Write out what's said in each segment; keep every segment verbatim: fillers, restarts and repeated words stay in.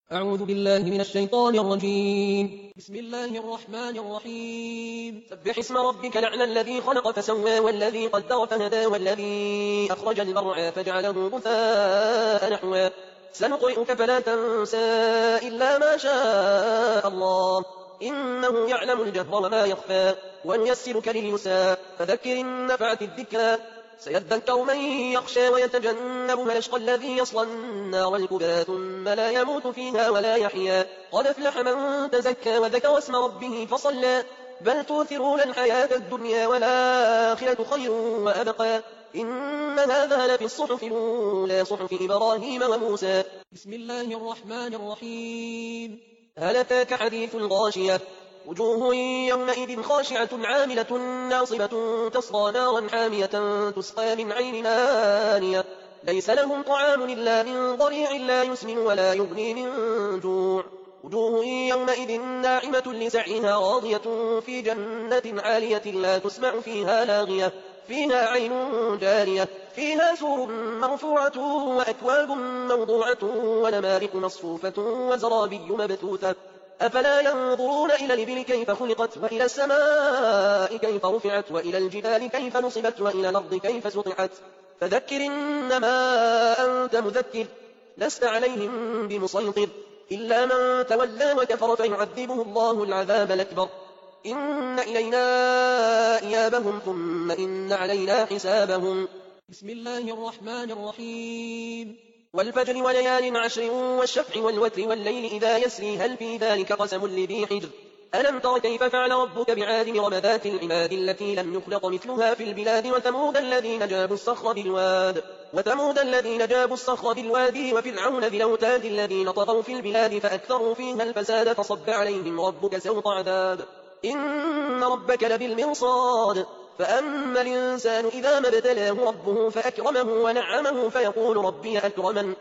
أعوذ بالله من الشيطان الرجيم. بسم الله الرحمن الرحيم. سبح اسم ربك الأعلى الذي خلق فسوى والذي قدر فهدى والذي أخرج المرعى فجعله غثاء نحوا سنقرئك فلا تنسى إلا ما شاء الله إنه يعلم الجهر وما يخفى ونيسرك لليسرى فذكر إن نفعت الذكرى سيذكر من يخشى ويتجنبها الأشقى الذي يصلى النار الكبرى ثم لا يموت فيها ولا يحيا قد أفلح من تزكى وذكر اسم ربه فصلى بل تؤثرون الحياة الدنيا والآخرة خير وأبقى إن هذا لفي الصحف الأولى صحف إبراهيم وموسى. بسم الله الرحمن الرحيم. هل أتاك حديث الغاشية وجوه يومئذ خاشعة عاملة ناصبة تصلى نارا حامية تسقى من عين آنية ليس لهم طعام إلا من ضريع لا يسمن ولا يغني من جوع وجوه يومئذ ناعمة لسعيها راضية في جنة عالية لا تسمع فيها لاغية فيها عين جارية فيها سور مرفوعة وأكواب موضوعة ونمارق مصفوفة وزرابي مبثوثة أفلا ينظرون إلى الإبل كيف خلقت وإلى السماء كيف رفعت وإلى الجبال كيف نصبت وإلى الأرض كيف سطحت فذكر إنما أنت مذكر لست عليهم بمسيطر إلا من تولى وكفر فيعذبه الله العذاب الأكبر إن إلينا إيابهم ثم إن علينا حسابهم. بسم الله الرحمن الرحيم. والفجر وليال عشر والشفع والوتر والليل إذا يسري هل في ذلك قسم لذي حجر ألم تر كيف فعل ربك بعاد إرم ذات العماد التي لم يخلق مثلها في البلاد وثمود الذين جابوا الصخر بالواد وثمود الذين جابوا الصخر بالوادي وفرعون ذي الأوتاد الذين طغوا في البلاد فأكثروا فيها الفساد فصب عليهم ربك سوط عذاب إن ربك لبالمرصاد فأما الإنسان إذا ما ابتلاه ربه فأكرمه ونعمه فيقول ربي أكرمن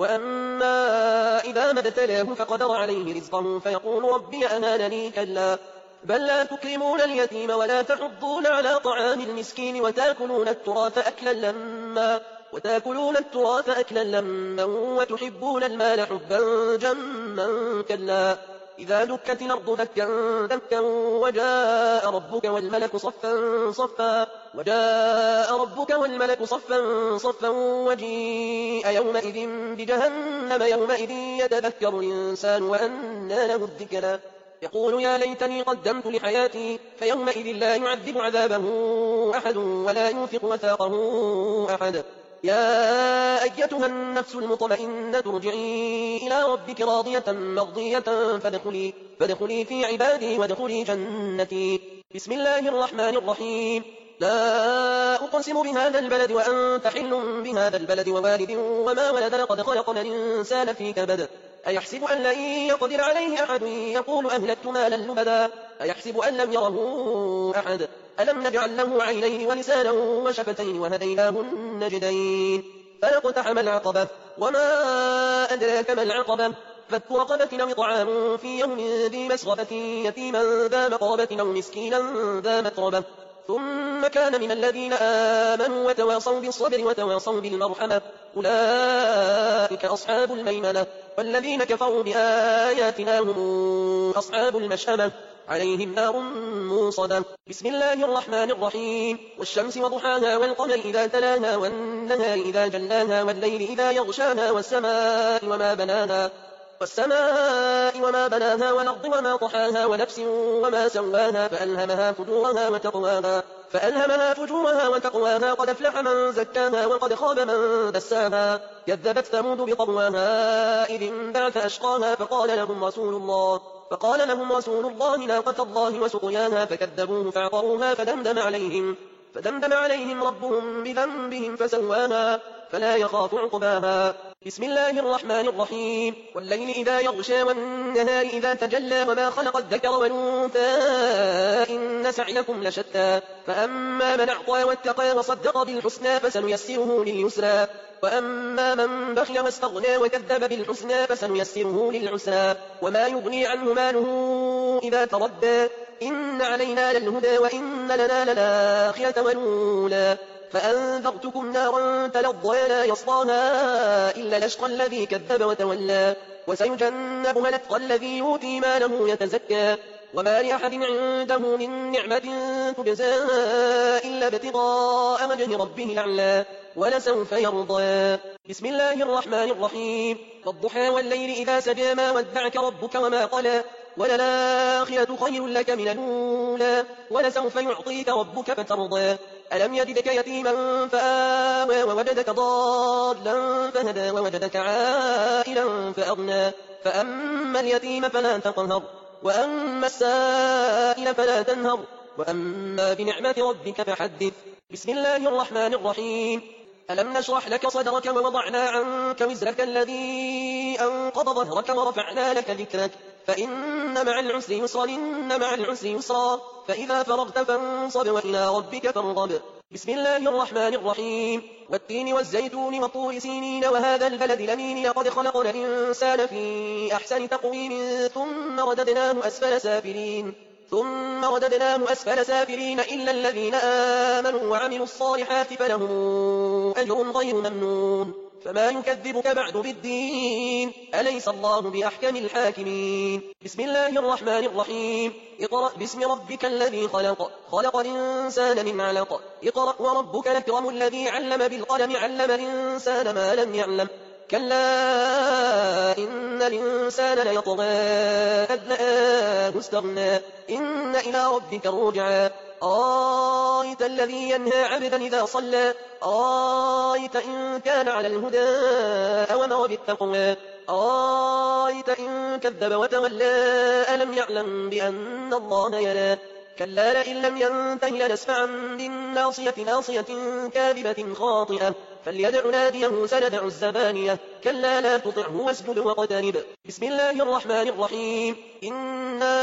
وأما إذا ما ابتلاه فقدر عليه رزقه فيقول ربي أهانني كلا بل لا تكرمون اليتيم ولا تحضون على طعام المسكين وتأكلون التراث أكلا لما وتأكلون التراث أكلا لما وتحبون المال حبا جما كلا إذا دكت الأرض دكا دكا وجاء ربك والملك صفا صفا وجاء ربك والملك صفا صفا وجيء يومئذ بجهنم يومئذ يتذكر الإنسان وأنى له الذكرى يقول يا ليتني قدمت لحياتي فيومئذ لا يعذب عذابه أحد ولا يوثق وثاقه أحد. يا أيتها النفس المطمئنة ارجعي إلى ربك راضية مرضية فادخلي, فادخلي في عبادي وادخلي جنتي. بسم الله الرحمن الرحيم. لا أقسم بهذا البلد وأنت حل بهذا البلد ووالد وما ولد لقد خلقنا الإنسان في كبد أيحسب أن لن يقدر عليه أحد يقول أهلكت مالا لبدا أيحسب أن لم يره أحد ألم نجعل له عينين ولسانا وشفتين وهديناه النجدين فلاقتحم العقبة وما أدراك ما العقبة فك رقبة أو طعام في يوم ذي مسغبة يتيما ذا مقربة أو مسكينا ذا متربة ثم كان من الذين آمنوا وتواصوا بالصبر وتواصوا بالمرحمة أولئك أصحاب الميمنة والذين كفروا بآياتنا هم أصحاب المشأمة عليهم نار موصدة. بسم الله الرحمن الرحيم. والشمس وضحاها والقمر إذا تلاها والنهار إذا جلاها والليل إذا يغشاها والسماء وما بناها والسماء وما بناها والأرض وما طحاها ونفس وما سواها فألهمها فجورها وتقواها فألهمها فجورها وتقواها قد أفلح من زكاها وقد خاب من دساها كذبت ثمود بطغواها إذ انبعث أشقاها فقال لهم رسول الله فقال لهم رسول الله ناقة الله وسقياها فكذبوه فعقروها فدمدم عليهم فدمدم عليهم ربهم بذنبهم فسواها فلا يخاف عقباها. بسم الله الرحمن الرحيم. والليل إذا يغشى والنهار إذا تجلى وما خلق الذكر والأنثى إن سعيكم لشتى فأما من أعطى واتقى وصدق بالحسنى فسنيسره لليسرى وأما من بخل واستغنى وكذب بالحسنى فسنيسره للعسرى وما يغني عنه ماله إذا تردى إن علينا للهدى وإن لنا للآخرة والأولى فأنذرتكم نارا تلظى لا يصلاها إلا الأشقى الذي كذب وتولى وسيجنبها الأتقى الذي يؤتي ماله يتزكى وما لأحد عنده من نعمة تجزى إلا ابتغاء وجه ربه الأعلى ولسوف يرضى. بسم الله الرحمن الرحيم. والضحى والليل إذا سجى ما ودعك ربك وما قلى وللآخرة خير لك من الأولى ولسوف يعطيك ربك فترضى. ألم يجدك يتيما فآوى ووجدك ضالا فهدى ووجدك عائلا فأغنى فأما اليتيم فلا تقهر وأما السائل فلا تنهر وأما بنعمة ربك فحدث. بسم الله الرحمن الرحيم. ألم نشرح لك صدرك ووضعنا عنك وزرك الذي أنقض ظهرك ورفعنا لك ذكرك فإن مع العسر يسرا إن مع العسر يسرا فإذا فرغت فانصب وإلى ربك فارغب. بسم الله الرحمن الرحيم. والتين والزيتون وطور سينين وهذا البلد الأمين لقد خلقنا الإنسان في أحسن تقويم ثم رددناه أسفل سافلين ثم رددناه أسفل سافلين إلا الذين آمنوا وعملوا الصالحات فلهم أجر غير ممنون. فما يكذبك بعد بالدين أليس الله بأحكم الحاكمين. بسم الله الرحمن الرحيم. اقرأ باسم ربك الذي خلق خلق الإنسان من علق اقرأ وربك الأكرم الذي علم بالقلم علم الإنسان ما لم يعلم كلا إن الإنسان ليطغى أن رآه استغنى إن إلى ربك الرجعى آيت الذي ينهى عبدا إذا صلى آيت إن كان على الهدى أومر بالتقوى آيت إن كذب وتولى ألم يعلم بأن الله يرى كلا لئن لم ينته لنسفعا بالناصية ناصية كاذبة خاطئة فليدع ناديه سندع الزبانية كلا لا تطعه واسجد واقترب. بسم الله الرحمن الرحيم. إنا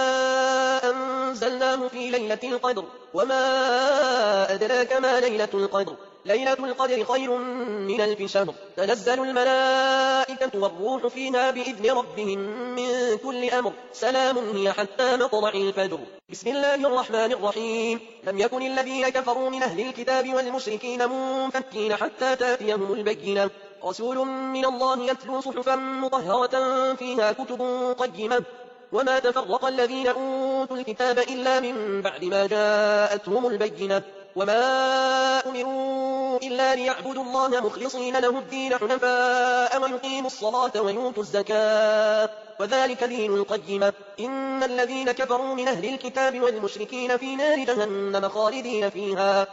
أنزلناه في ليلة القدر وما أدراك ما ليلة القدر ليلة القدر خير من ألف شهر تنزل الملائكة والروح فيها بإذن ربهم من كل أمر سلام هي حتى مطلع الفجر. بسم الله الرحمن الرحيم. لم يكن الذين كفروا من أهل الكتاب والمشركين منفكين حتى تأتيهم البينة رسول من الله يتلو صحفا مطهرة فيها كتب قيمة وما تفرق الذين أوتوا الكتاب إلا من بعد ما جاءتهم البينة وما أمروا إلا ليعبدوا الله مخلصين له الدين حنفاء ويقيموا الصلاة ويؤتوا الزكاة وذلك دين القيمة. إن الذين كفروا من أهل الكتاب والمشركين في نار جهنم خالدين فيها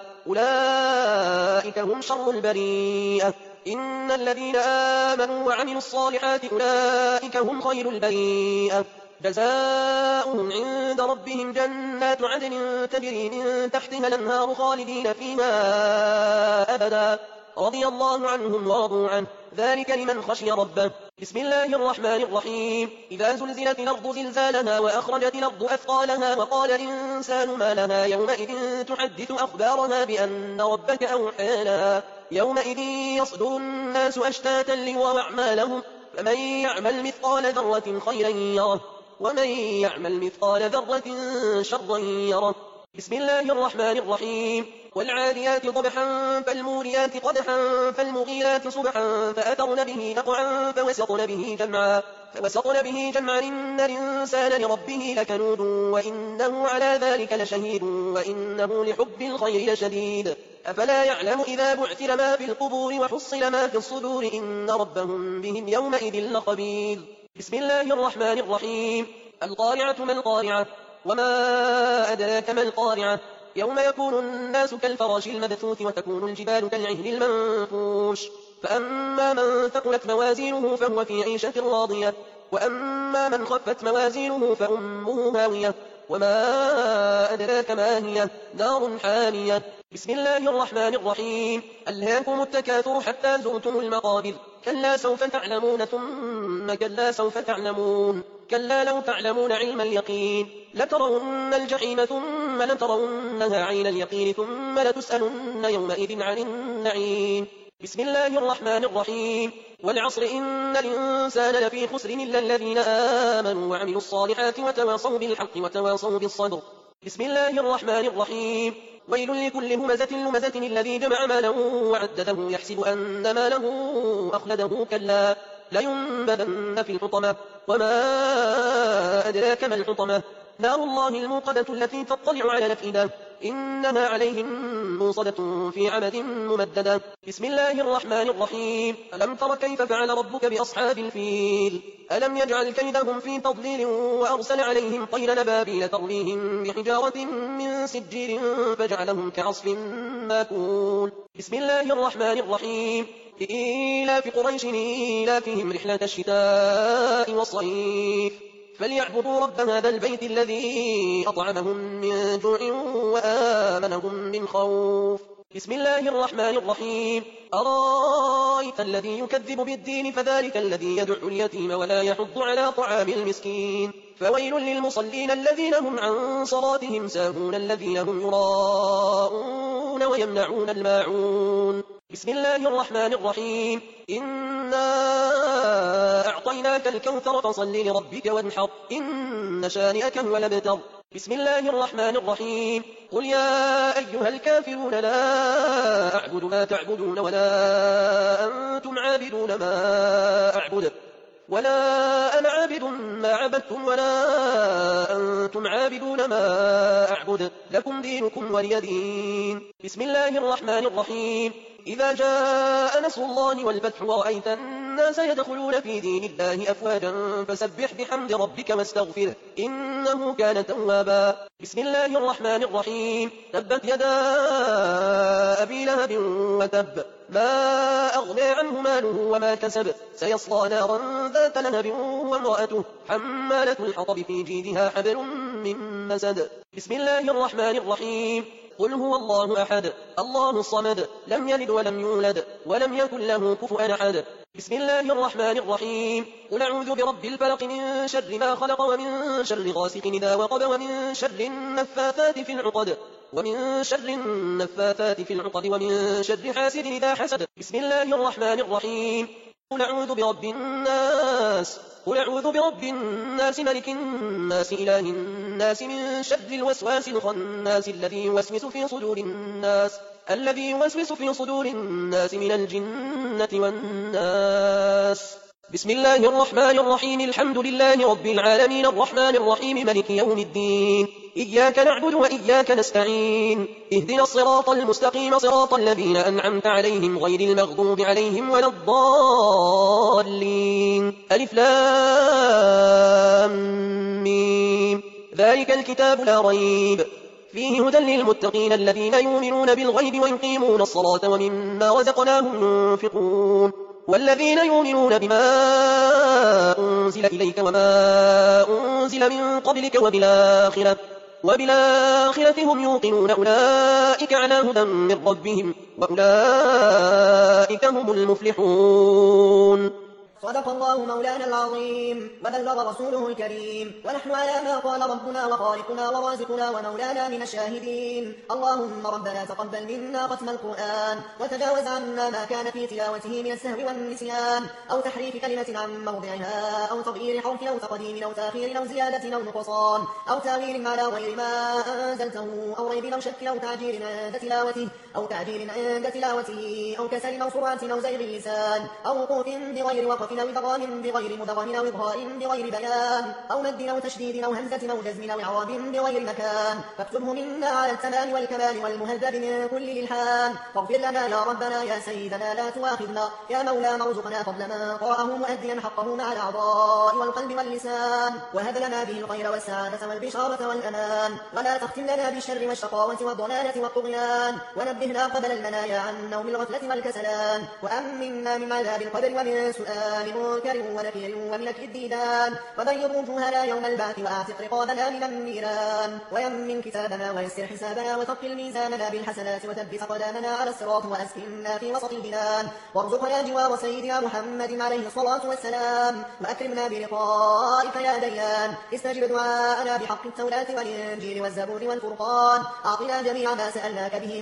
أولئك هم شر البريئة. إن الذين آمنوا وعملوا الصالحات أولئك هم خير البريئة جزاؤهم عند ربهم جنات عدن تجري من تحتها الأنهار خالدين فيها أبدا رضي الله عنهم ورضوا عنه ذلك لمن خشي ربه. بسم الله الرحمن الرحيم. إذا زلزلت الأرض زلزالها وأخرجت الأرض أثقالها وقال الإنسان ما لها يومئذ تحدث أخبارها بأن ربك أوحى لها يومئذ يصدر الناس أشتاتا ليروا أعمالهم فمن يعمل مثقال ذرة خيرا يره ومن يعمل مثقال ذرة شرا يره. بسم الله الرحمن الرحيم. والعاديات ضبحا فالموريات قدحا فالمغيرات صبحا فأثرن به نقعا فوسطن به جمعا فوسطن به جمعا إن الإنسان لربه لكنود وإنه على ذلك لشهيد وإنه لحب الخير لشديد. أفلا يعلم إذا بعثر ما في القبور وحصل ما في الصدور إن ربهم بهم يومئذ لخبير. بسم الله الرحمن الرحيم. القارعة ما القارعة وما أدراك ما القارعة يوم يكون الناس كالفراش المبثوث وتكون الجبال كالعهن المنفوش فأما من ثقلت موازينه فهو في عيشة راضية وأما من خفت موازينه فأمه هاوية وما أدراك ما هي نار حامية. بسم الله الرحمن الرحيم. ألهاكم التكاثر حتى زرتم المقابر كلا سوف تعلمون ثم كلا سوف تعلمون كلا لو تعلمون علم اليقين لترون الجحيم ثم لترونها عين اليقين ثم لتسألن يومئذ عن النعيم. بسم الله الرحمن الرحيم. والعصر إن الإنسان لفي خسر إلا الذين آمنوا وعملوا الصالحات وتواصوا بالحق وتواصوا بالصبر. بسم الله الرحمن الرحيم. ويل لكل همزة لمزة الذي جمع ماله وعدده يحسب أن ماله أخلده كلا لينبذن في الحطمة وما أدراك ما الحطمة نار الله الموقدة التي تطلع على الأفئدة إنها عليهم موصدة في عمد ممددة بسم الله الرحمن الرحيم ألم تر كيف فعل ربك بأصحاب الفيل ألم يجعل كيدهم في تضليل وأرسل عليهم طير نبابيل ترميهم بحجارة من سجيل فجعلهم كعصف ماكول بسم الله الرحمن الرحيم إيلاف قريش إيلافهم رحلة الشتاء والصيف فليعبدوا رب هذا البيت الذي أطعمهم من جوع وآمنهم من خوف بسم الله الرحمن الرحيم أرأيت الذي يكذب بالدين فذلك الذي يدع اليتيم ولا يحض على طعام المسكين فويل للمصلين الذين هم عن صلاتهم ساهون الذين هم يراءون ويمنعون الماعون بسم الله الرحمن الرحيم إنا أعطيناك الكوثر فصل لربك وانحر إن شانئك هو الأبتر بسم الله الرحمن الرحيم قل يا أيها الكافرون لا أعبد ما تعبدون ولا أنتم عابدون ما أعبد ولا أنا عابد ما عبدتم ولا أنتم عابدون ما أعبد لكم دينكم ولي دين بسم الله الرحمن الرحيم إذا جاء نصر الله والفتح ورأيت الناس يدخلون في دين الله أفواجا فسبح بحمد ربك واستغفره إنه كان توابا بسم الله الرحمن الرحيم تبت يدا أبي لهب وتب ما أغنى عنه ماله وما كسب سيصلى نارا ذات لهب وامرأته حمالة الحطب في جيدها حبل من مسد بسم الله الرحمن الرحيم قل هو الله أحد الله الصمد لم يلد ولم يولد ولم يكن له كفوا أحد بسم الله الرحمن الرحيم قل أعوذ برب الفلق من شر ما خلق ومن شر غاسق إذا وقب ومن شر النفاثات في العقد ومن شر النفاثات في العقد ومن شر حاسد إذا حسد بسم الله الرحمن الرحيم قل أعوذ برب الناس قل أعوذ برب الناس ملك الناس إله الناس من شر الوسواس الخناس الذي يوسوس في صدور الناس الذي يوسوس في صدور الناس من الجنة والناس بسم الله الرحمن الرحيم الحمد لله رب العالمين الرحمن الرحيم ملك يوم الدين إياك نعبد وإياك نستعين اهدنا الصراط المستقيم صراط الذين أنعمت عليهم غير المغضوب عليهم ولا الضالين ألف لام ميم ذلك الكتاب لا ريب فيه هدى للمتقين الذين يؤمنون بالغيب ويقيمون الصلاة ومما رزقناهم ينفقون والذين يؤمنون بما أنزل إليك وما أنزل من قبلك وبالآخرة وبالآخرة هم يوقنون أولئك على هدى من ربهم وأولئك هم المفلحون صدق الله مولانا العظيم وبلغ رسوله الكريم ونحن على ما قال ربنا وخالقنا ورازقنا ومولانا من الشاهدين اللهم ربنا تقبل منا ختم القرآن وتجاوز عنا ما كان في تلاوته من السهو والنسيان أو تحريف كلمة عن موضعها أو تغيير حرف أو تقديم أو تأخير أو زيادة أو نقصان أو تأويل على غير ما أنزلته أو ريب أو شك أو تعجيل عند تلاوته أو تعجيل عند تلاوته أو كسل أو سرعة أو زيغ اللسان أو وقوف بغير وقف أو إدغام بغير مدغم أو إظهار بغير بيان أو مد أو تشديد أو همزة أو جزم أو إعراب بغير مكان فاكتبه منا على التمام والكمال والمهذب من كل للحان فاغفر لنا يا ربنا يا سيدنا لا تؤاخذنا يا مولانا ارزقنا فضل من قرأه مؤديا حقه مع الأعضاء والقلب واللسان وهب لنا به الخير والسعادة والبشارة والأمان ولا تختم لنا بالشر والشقاوة والضلالة والطغيان ونبهنا قبل المنايا عن نوم الغفلة والكسلان وأمنا من عذاب القبر ومن سؤال منكر ونكير ومن أكل الديدان وبيض وجوهنا يوم البعث وأعتق رقابنا من النيران ويمن كتابنا ويسر حسابنا وثقل ميزاننا بالحسنات وثبت أقدامنا على الصراط وأسكننا في وسط الجنان وارزقنا جوار سيدنا محمد عليه الصلاة والسلام وأكرمنا بلقائك يا ديان استجب دعاءنا بحق التوراة والإنجيل والزبور والفرقان أعطنا جميع ما سألناك به في السر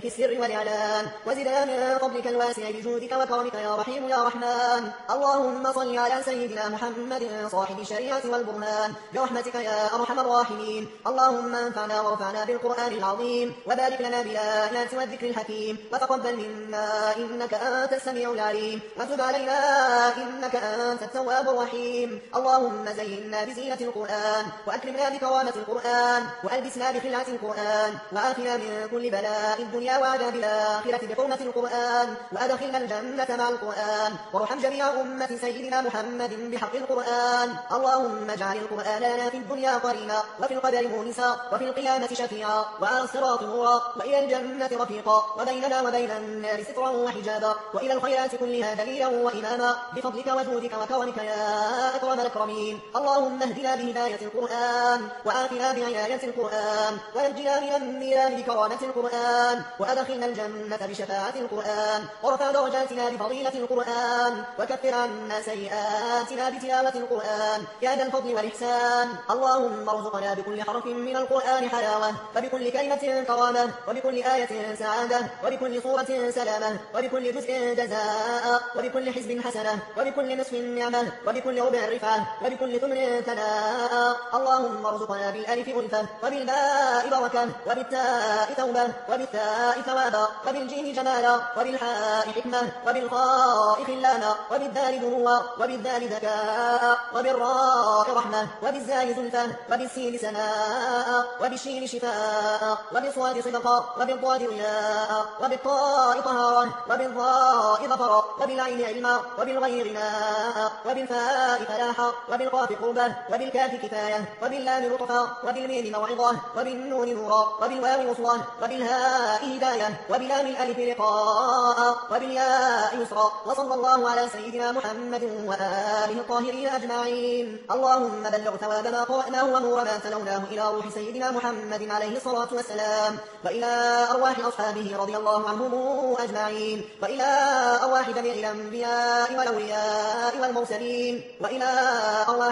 والإعلان، وزدنا من فضلك الواسع بجودك وكرمك يا رحيم يا رحمن. اللهم صل على سيدنا محمد صاحب الشريعة والبرهان برحمتك يا أرحم الراحمين. اللهم انفعنا وارفعنا بالقرآن العظيم، وبارك لنا بالآيات والذكر الحكيم، وتقبل منا إنك أنت السميع العليم، وتب علينا إنك أنت التواب الرحيم. اللهم زينا بزينة القرآن، وأكرمنا بكرامة القرآن، وألبسنا بخلعة القرآن، وآخنا من كل بلاء الدنيا وعذاب الآخرة بحرمة القرآن، وأدخلنا الجنة مع القرآن، وارحم جميع أمة سيدنا محمد بحق القرآن. اللهم اجعل القرآن لنا في الدنيا قرينا، وفي القدر مونسا، وفي القيامة شفيعا، وعلى الصراط نورا، وإلى الجنة رفيقا، وبيننا وبين النار سترا وحجابا، وإلى الخيرات كلها دليلا وإماما بفضلك وجودك وكرمك يا أكرم الأكرمين. اللهم اهدنا بهداية القرآن، وآتنا بعناية القرآن، ونجنا من النيران بكرامة القرآن، وأدخلنا الجنة بشفاعة القرآن، ورفع درجاتنا بفضيلة القرآن، وكفر عنا سيئاتنا بتلاوة القرآن يا ذا الفضل والإحسان. اللهم ارزقنا بكل حرف من القرآن حلاوة، وبكل كلمة كرامة، وبكل آية سعادة، وبكل صورة سلامة، وبكل جزء جزاء، وبكل حزب حسنة، وبكل نصف نعمة، وبكل ربع رفعة، وبكل ثمن ثناء. اللهم ارزقنا بالألف ألفة، وبالباء بركة، وبالتاء توبة، وبالتاء ثوابا، وبالجيم جمالا، وبالحاء حكمة، وبالخاء خلانا، وبالدال دنوا، وبالذال ذكاء، وبالراء رحمة، وبالزاي زلفة، وبالسين سناء، وبالشين شفاء، وبالصاد صدقا، وبالضاد رياء، وبالطاء طهارا، وبالضاء ظفرا، وبالعين علما، وبالغير غناء، وبالفاء فلاحا، وبالقاف قربة، وبالكاف كفاية، وباللام لطفا، وبالميم موعظة، وبالنون نورا، وبالواو وصلا، وبالهاء هداية، وبلام الألف لقاء، وبالياء يسرا. وصلى الله على سيدنا محمد وآله الطاهرين أجمعين. اللهم بلغ ثواب ما قرأناه ونور ما تلوناه إلى روح سيدنا محمد عليه الصلاة والسلام، وإلى أرواح أصحابه رضي الله عنهم أجمعين، وإلى أرواح جميع الأنبياء والأولياء والمرسلين، وإلى أرواح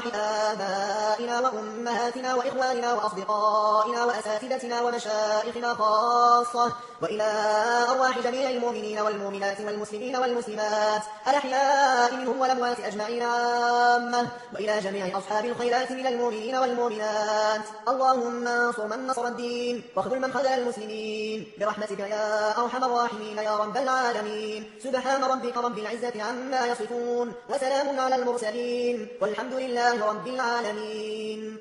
آبائنا وأمهاتنا وإخواننا وأصدقائنا وأساتذتنا ومشايخنا خاصة، وإلى أرواح جميع المؤمنين والمؤمنات والمسلمين والمسلمات الأحياء منهم والأموات أجمعين عامة، وإلى جميع أصحاب الخيرات من المؤمنين والمؤمنات. اللهم انصر من نصر الدين، واخذل من خذل المسلمين برحمتك يا أرحم الراحمين يا رب العالمين. سبحان ربك رب العزة عما يصفون، وسلام على المرسلين، والحمد لله رب العالمين.